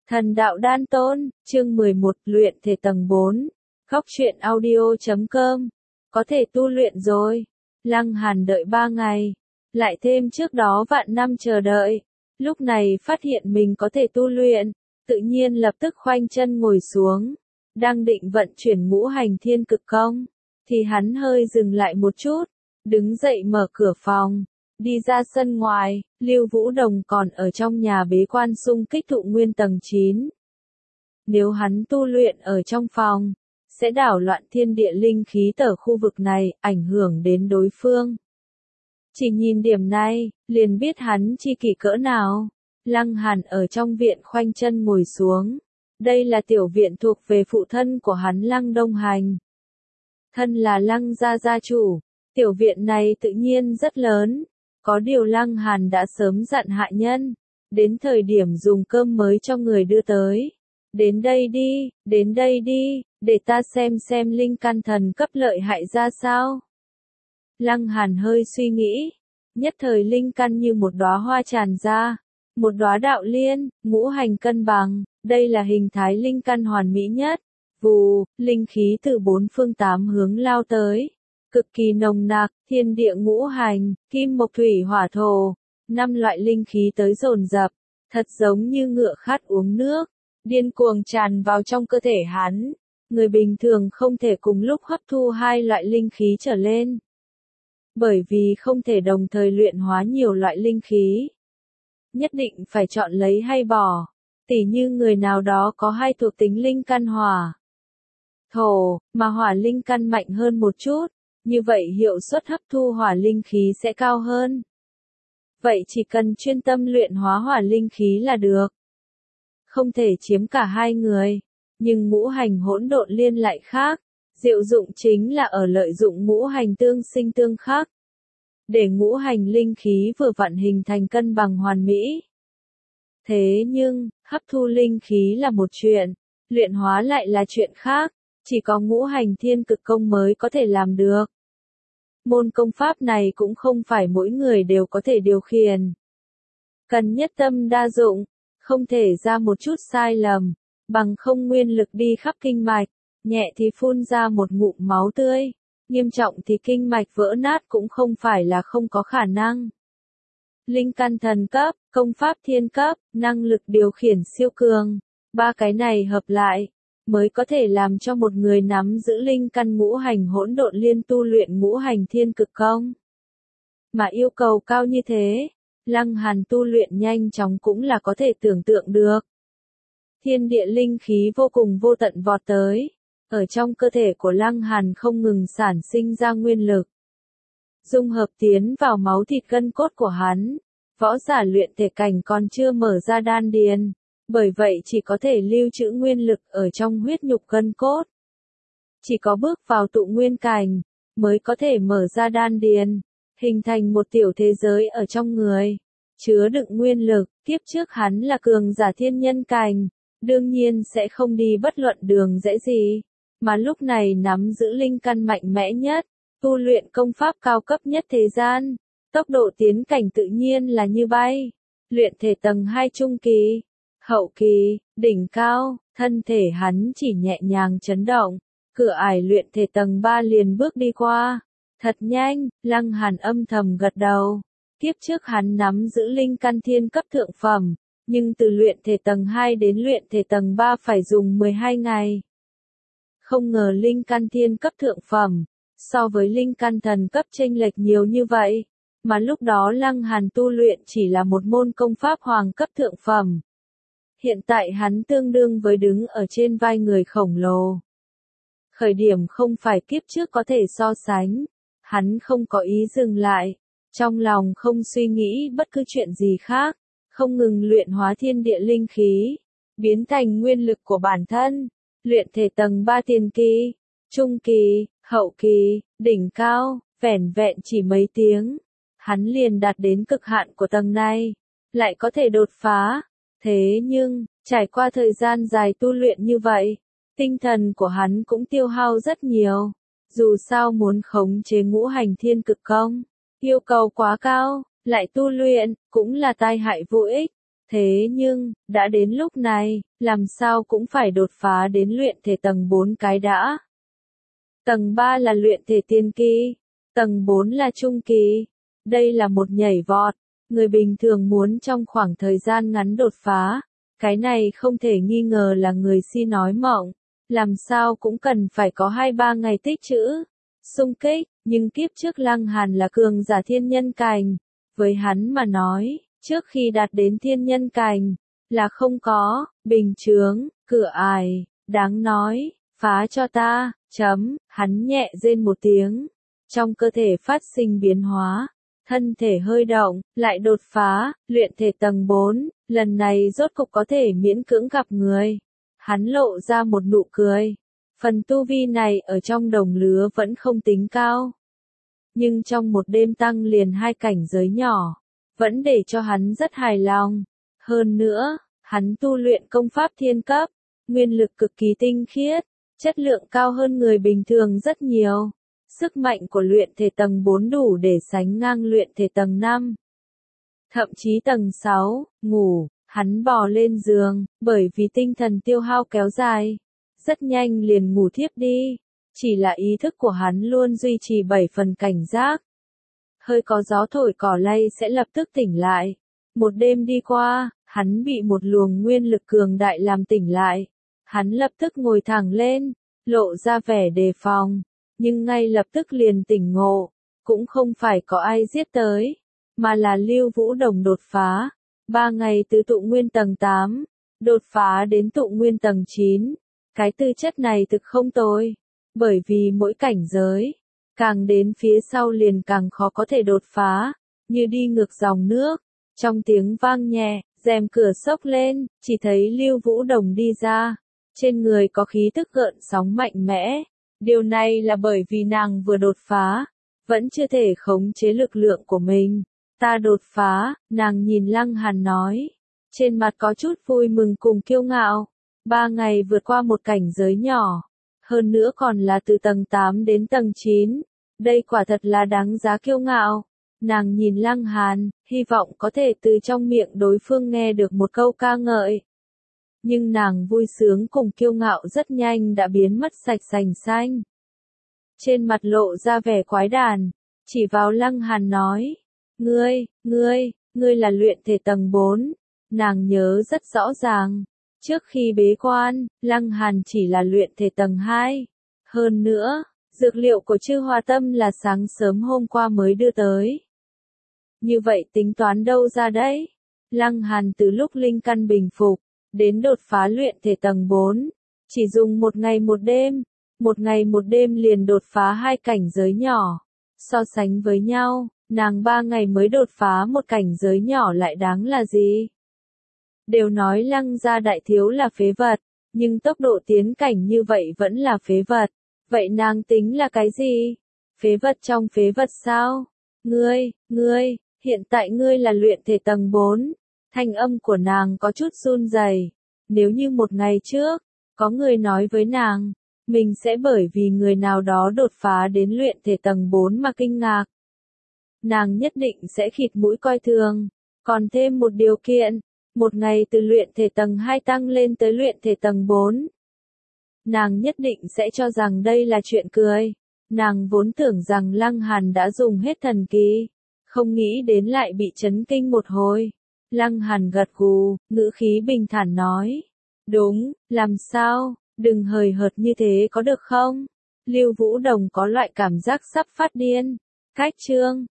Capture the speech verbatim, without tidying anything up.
Thần đạo đan tôn, chương mười một, luyện thể tầng bốn. Góc truyện audio chấm com. Có thể tu luyện rồi. Lăng Hàn đợi ba ngày. Lại thêm trước đó vạn năm chờ đợi. Lúc này phát hiện mình có thể tu luyện. Tự nhiên lập tức khoanh chân ngồi xuống. Đang định vận chuyển ngũ hành thiên cực công. Thì hắn hơi dừng lại một chút. Đứng dậy mở cửa phòng. Đi ra sân ngoài, Lưu Vũ Đồng còn ở trong nhà bế quan xung kích thụ nguyên tầng chín. Nếu hắn tu luyện ở trong phòng, sẽ đảo loạn thiên địa linh khí ở khu vực này, ảnh hưởng đến đối phương. Chỉ nhìn điểm này, liền biết hắn chi kỷ cỡ nào. Lăng Hàn ở trong viện khoanh chân ngồi xuống. Đây là tiểu viện thuộc về phụ thân của hắn Lăng Đông Hành. Thân là Lăng gia gia chủ, tiểu viện này tự nhiên rất lớn. Có điều Lăng Hàn đã sớm dặn hạ nhân, đến thời điểm dùng cơm mới cho người đưa tới. Đến đây đi, đến đây đi, để ta xem xem linh căn thần cấp lợi hại ra sao. Lăng Hàn hơi suy nghĩ, nhất thời linh căn như một đóa hoa tràn ra, một đóa đạo liên, ngũ hành cân bằng, đây là hình thái linh căn hoàn mỹ nhất. Vù, linh khí từ bốn phương tám hướng lao tới. Cực kỳ nồng nặc, thiên địa ngũ hành, kim mộc thủy hỏa thổ, năm loại linh khí tới dồn dập, thật giống như ngựa khát uống nước, điên cuồng tràn vào trong cơ thể hắn. Người bình thường không thể cùng lúc hấp thu hai loại linh khí trở lên, bởi vì không thể đồng thời luyện hóa nhiều loại linh khí. Nhất định phải chọn lấy hay bỏ, tỉ như người nào đó có hai thuộc tính linh căn hỏa, thổ, mà hỏa linh căn mạnh hơn một chút. Như vậy hiệu suất hấp thu hỏa linh khí sẽ cao hơn. Vậy chỉ cần chuyên tâm luyện hóa hỏa linh khí là được. Không thể chiếm cả hai người. Nhưng ngũ hành hỗn độn liên lại khác. Diệu dụng chính là ở lợi dụng ngũ hành tương sinh tương khắc. Để ngũ hành linh khí vừa vặn hình thành cân bằng hoàn mỹ. Thế nhưng, hấp thu linh khí là một chuyện. Luyện hóa lại là chuyện khác. Chỉ có ngũ hành thiên cực công mới có thể làm được. Môn công pháp này cũng không phải mỗi người đều có thể điều khiển. Cần nhất tâm đa dụng, không thể ra một chút sai lầm, bằng không nguyên lực đi khắp kinh mạch, nhẹ thì phun ra một ngụm máu tươi, nghiêm trọng thì kinh mạch vỡ nát cũng không phải là không có khả năng. Linh căn thần cấp, công pháp thiên cấp, năng lực điều khiển siêu cường, ba cái này hợp lại mới có thể làm cho một người nắm giữ linh căn ngũ hành hỗn độn liên tu luyện ngũ hành thiên cực công. Mà yêu cầu cao như thế, Lăng Hàn tu luyện nhanh chóng cũng là có thể tưởng tượng được. Thiên địa linh khí vô cùng vô tận vọt tới, ở trong cơ thể của Lăng Hàn không ngừng sản sinh ra nguyên lực. Dung hợp tiến vào máu thịt gân cốt của hắn, võ giả luyện thể cảnh còn chưa mở ra đan điền. Bởi vậy chỉ có thể lưu trữ nguyên lực ở trong huyết nhục gân cốt. Chỉ có bước vào tụ nguyên cảnh, mới có thể mở ra đan điền, hình thành một tiểu thế giới ở trong người, chứa đựng nguyên lực. Kiếp trước hắn là cường giả thiên nhân cảnh, đương nhiên sẽ không đi bất luận đường dễ gì, mà lúc này nắm giữ linh căn mạnh mẽ nhất, tu luyện công pháp cao cấp nhất thế gian, tốc độ tiến cảnh tự nhiên là như bay, luyện thể tầng hai trung kỳ. Hậu kỳ, đỉnh cao, thân thể hắn chỉ nhẹ nhàng chấn động, cửa ải luyện thể tầng ba liền bước đi qua. Thật nhanh, Lăng Hàn âm thầm gật đầu. Kiếp trước hắn nắm giữ linh căn thiên cấp thượng phẩm, nhưng từ luyện thể tầng hai đến luyện thể tầng ba phải dùng mười hai ngày. Không ngờ linh căn thiên cấp thượng phẩm, so với linh căn thần cấp chênh lệch nhiều như vậy, mà lúc đó Lăng Hàn tu luyện chỉ là một môn công pháp hoàng cấp thượng phẩm. Hiện tại hắn tương đương với đứng ở trên vai người khổng lồ. Khởi điểm không phải kiếp trước có thể so sánh, hắn không có ý dừng lại, trong lòng không suy nghĩ bất cứ chuyện gì khác, không ngừng luyện hóa thiên địa linh khí, biến thành nguyên lực của bản thân, luyện thể tầng ba tiền kỳ, trung kỳ, hậu kỳ, đỉnh cao, vẻn vẹn chỉ mấy tiếng, hắn liền đạt đến cực hạn của tầng này, lại có thể đột phá. Thế nhưng, trải qua thời gian dài tu luyện như vậy, tinh thần của hắn cũng tiêu hao rất nhiều. Dù sao muốn khống chế ngũ hành thiên cực công, yêu cầu quá cao, lại tu luyện, cũng là tai hại vô ích. Thế nhưng, đã đến lúc này, làm sao cũng phải đột phá đến luyện thể tầng bốn cái đã. Tầng ba là luyện thể tiên kỳ, tầng bốn là trung kỳ. Đây là một nhảy vọt, người bình thường muốn trong khoảng thời gian ngắn đột phá, cái này không thể nghi ngờ là người si nói mộng, làm sao cũng cần phải có hai ba ngày tích trữ, xung kích, nhưng kiếp trước Lăng Hàn là cường giả thiên nhân cảnh, với hắn mà nói, trước khi đạt đến thiên nhân cảnh, là không có, bình chướng, cửa ải, đáng nói, phá cho ta, chấm, hắn nhẹ rên một tiếng, trong cơ thể phát sinh biến hóa, thân thể hơi động, lại đột phá, luyện thể tầng bốn, lần này rốt cục có thể miễn cưỡng gặp người. Hắn lộ ra một nụ cười. Phần tu vi này ở trong đồng lứa vẫn không tính cao. Nhưng trong một đêm tăng liền hai cảnh giới nhỏ, vẫn để cho hắn rất hài lòng. Hơn nữa, hắn tu luyện công pháp thiên cấp, nguyên lực cực kỳ tinh khiết, chất lượng cao hơn người bình thường rất nhiều. Sức mạnh của luyện thể tầng bốn đủ để sánh ngang luyện thể tầng năm. Thậm chí tầng sáu, ngủ, hắn bò lên giường, bởi vì tinh thần tiêu hao kéo dài. Rất nhanh liền ngủ thiếp đi. Chỉ là ý thức của hắn luôn duy trì bảy phần cảnh giác. Hơi có gió thổi cỏ lay sẽ lập tức tỉnh lại. Một đêm đi qua, hắn bị một luồng nguyên lực cường đại làm tỉnh lại. Hắn lập tức ngồi thẳng lên, lộ ra vẻ đề phòng. Nhưng ngay lập tức liền tỉnh ngộ, cũng không phải có ai giết tới, mà là Lưu Vũ Đồng đột phá, ba ngày từ tụ nguyên tầng tám, đột phá đến tụ nguyên tầng chín, cái tư chất này thực không tồi, bởi vì mỗi cảnh giới, càng đến phía sau liền càng khó có thể đột phá, như đi ngược dòng nước, trong tiếng vang nhẹ, rèm cửa xốc lên, chỉ thấy Lưu Vũ Đồng đi ra, trên người có khí tức gợn sóng mạnh mẽ. Điều này là bởi vì nàng vừa đột phá, vẫn chưa thể khống chế lực lượng của mình. Ta đột phá, nàng nhìn Lăng Hàn nói. Trên mặt có chút vui mừng cùng kiêu ngạo. Ba ngày vượt qua một cảnh giới nhỏ. Hơn nữa còn là từ tầng tám đến tầng chín. Đây quả thật là đáng giá kiêu ngạo. Nàng nhìn Lăng Hàn, hy vọng có thể từ trong miệng đối phương nghe được một câu ca ngợi. Nhưng nàng vui sướng cùng kiêu ngạo rất nhanh đã biến mất sạch sành xanh. Trên mặt lộ ra vẻ quái đản, chỉ vào Lăng Hàn nói, ngươi, ngươi, ngươi là luyện thể tầng bốn, nàng nhớ rất rõ ràng, trước khi bế quan, Lăng Hàn chỉ là luyện thể tầng hai, hơn nữa, dược liệu của Chư Hoa Tâm là sáng sớm hôm qua mới đưa tới. Như vậy tính toán đâu ra đấy? Lăng Hàn từ lúc linh căn bình phục, đến đột phá luyện thể tầng bốn, chỉ dùng một ngày một đêm, một ngày một đêm liền đột phá hai cảnh giới nhỏ. So sánh với nhau, nàng ba ngày mới đột phá một cảnh giới nhỏ lại đáng là gì? Đều nói Lăng gia đại thiếu là phế vật, nhưng tốc độ tiến cảnh như vậy vẫn là phế vật. Vậy nàng tính là cái gì? Phế vật trong phế vật sao? Ngươi, ngươi, hiện tại ngươi là luyện thể tầng bốn. Thanh âm của nàng có chút run rẩy. Nếu như một ngày trước, có người nói với nàng, mình sẽ bởi vì người nào đó đột phá đến luyện thể tầng bốn mà kinh ngạc. Nàng nhất định sẽ khịt mũi coi thường. Còn thêm một điều kiện, một ngày từ luyện thể tầng hai tăng lên tới luyện thể tầng bốn. Nàng nhất định sẽ cho rằng đây là chuyện cười. Nàng vốn tưởng rằng Lăng Hàn đã dùng hết thần kỳ, không nghĩ đến lại bị chấn kinh một hồi. Lăng Hàn gật gù, ngữ khí bình thản nói. Đúng, làm sao, đừng hời hợt như thế có được không? Lưu Vũ Đồng có loại cảm giác sắp phát điên. Cách chương